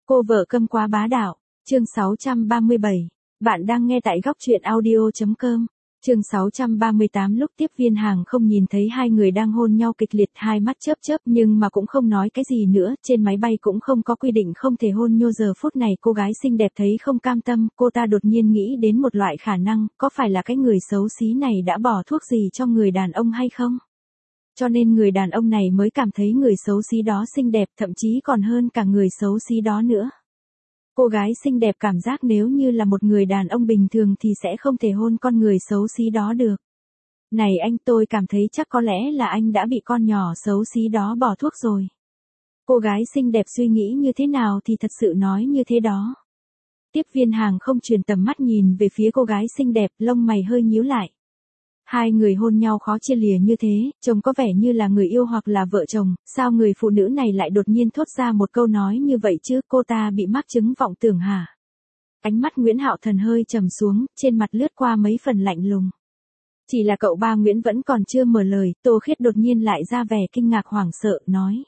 Cô vợ câm quá bá đạo, chương 637. Bạn đang nghe tại góc truyện audio.com. Chương 638. Lúc tiếp viên hàng không nhìn thấy hai người đang hôn nhau kịch liệt, hai mắt chớp chớp nhưng mà cũng không nói cái gì nữa, trên máy bay cũng không có quy định không thể hôn nhô. Giờ phút này cô gái xinh đẹp thấy không cam tâm, cô ta đột nhiên nghĩ đến một loại khả năng, có phải là cái người xấu xí này đã bỏ thuốc gì cho người đàn ông hay không? Cho nên người đàn ông này mới cảm thấy người xấu xí đó xinh đẹp, thậm chí còn hơn cả người xấu xí đó nữa. Cô gái xinh đẹp cảm giác nếu như là một người đàn ông bình thường thì sẽ không thể hôn con người xấu xí đó được. Này anh, tôi cảm thấy chắc có lẽ là anh đã bị con nhỏ xấu xí đó bỏ thuốc rồi. Cô gái xinh đẹp suy nghĩ như thế nào thì thật sự nói như thế đó. Tiếp viên hàng không truyền tầm mắt nhìn về phía cô gái xinh đẹp, lông mày hơi nhíu lại. Hai người hôn nhau khó chia lìa như thế, trông có vẻ như là người yêu hoặc là vợ chồng, sao người phụ nữ này lại đột nhiên thốt ra một câu nói như vậy chứ, cô ta bị mắc chứng vọng tưởng hả? Ánh mắt Nguyễn Hạo Thần hơi trầm xuống, trên mặt lướt qua mấy phần lạnh lùng. Chỉ là cậu ba Nguyễn vẫn còn chưa mở lời, Tô Khiết đột nhiên lại ra vẻ kinh ngạc hoảng sợ, nói.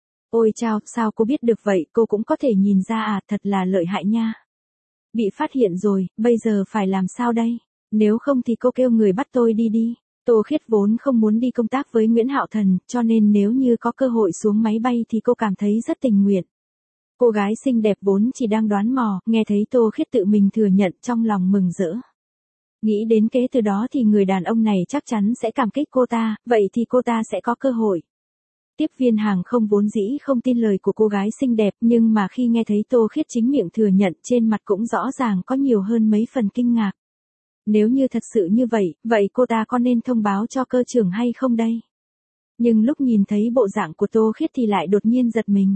Ôi chao, sao cô biết được vậy, cô cũng có thể nhìn ra à, thật là lợi hại nha. Bị phát hiện rồi, bây giờ phải làm sao đây? Nếu không thì cô kêu người bắt tôi đi đi. Tô Khiết vốn không muốn đi công tác với Nguyễn Hạo Thần, cho nên nếu như có cơ hội xuống máy bay thì cô cảm thấy rất tình nguyện. Cô gái xinh đẹp vốn chỉ đang đoán mò, nghe thấy Tô Khiết tự mình thừa nhận trong lòng mừng rỡ. Nghĩ đến kế từ đó thì người đàn ông này chắc chắn sẽ cảm kích cô ta, vậy thì cô ta sẽ có cơ hội. Tiếp viên hàng không vốn dĩ không tin lời của cô gái xinh đẹp, nhưng mà khi nghe thấy Tô Khiết chính miệng thừa nhận, trên mặt cũng rõ ràng có nhiều hơn mấy phần kinh ngạc. Nếu như thật sự như vậy, vậy cô ta có nên thông báo cho cơ trưởng hay không đây? Nhưng lúc nhìn thấy bộ dạng của Tô Khiết thì lại đột nhiên giật mình.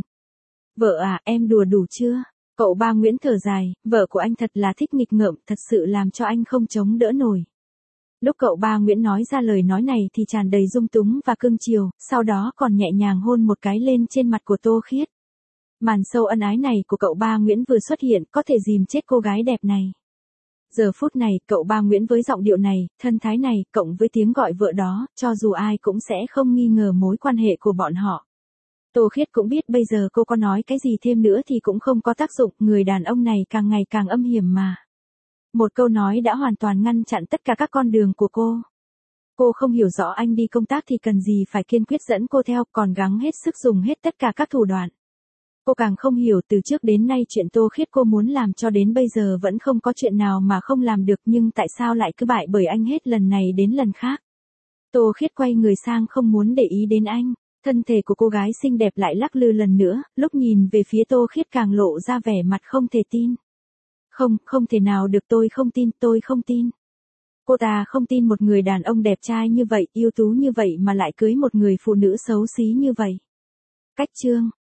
Vợ à, em đùa đủ chưa? Cậu ba Nguyễn thở dài, vợ của anh thật là thích nghịch ngợm, thật sự làm cho anh không chống đỡ nổi. Lúc cậu ba Nguyễn nói ra lời nói này thì tràn đầy dung túng và cưng chiều, sau đó còn nhẹ nhàng hôn một cái lên trên mặt của Tô Khiết. Màn sâu ân ái này của cậu ba Nguyễn vừa xuất hiện có thể dìm chết cô gái đẹp này. Giờ phút này, cậu ba Nguyễn với giọng điệu này, thân thái này, cộng với tiếng gọi vợ đó, cho dù ai cũng sẽ không nghi ngờ mối quan hệ của bọn họ. Tô Khiết cũng biết bây giờ cô có nói cái gì thêm nữa thì cũng không có tác dụng, người đàn ông này càng ngày càng âm hiểm mà. Một câu nói đã hoàn toàn ngăn chặn tất cả các con đường của cô. Cô không hiểu rõ anh đi công tác thì cần gì phải kiên quyết dẫn cô theo, còn gắng hết sức dùng hết tất cả các thủ đoạn. Cô càng không hiểu từ trước đến nay chuyện Tô Khiết cô muốn làm cho đến bây giờ vẫn không có chuyện nào mà không làm được, nhưng tại sao lại cứ bại bởi anh hết lần này đến lần khác. Tô Khiết quay người sang không muốn để ý đến anh, thân thể của cô gái xinh đẹp lại lắc lư lần nữa, lúc nhìn về phía Tô Khiết càng lộ ra vẻ mặt không thể tin. Không thể nào được, tôi không tin. Cô ta không tin một người đàn ông đẹp trai như vậy, ưu tú như vậy mà lại cưới một người phụ nữ xấu xí như vậy. Cách chương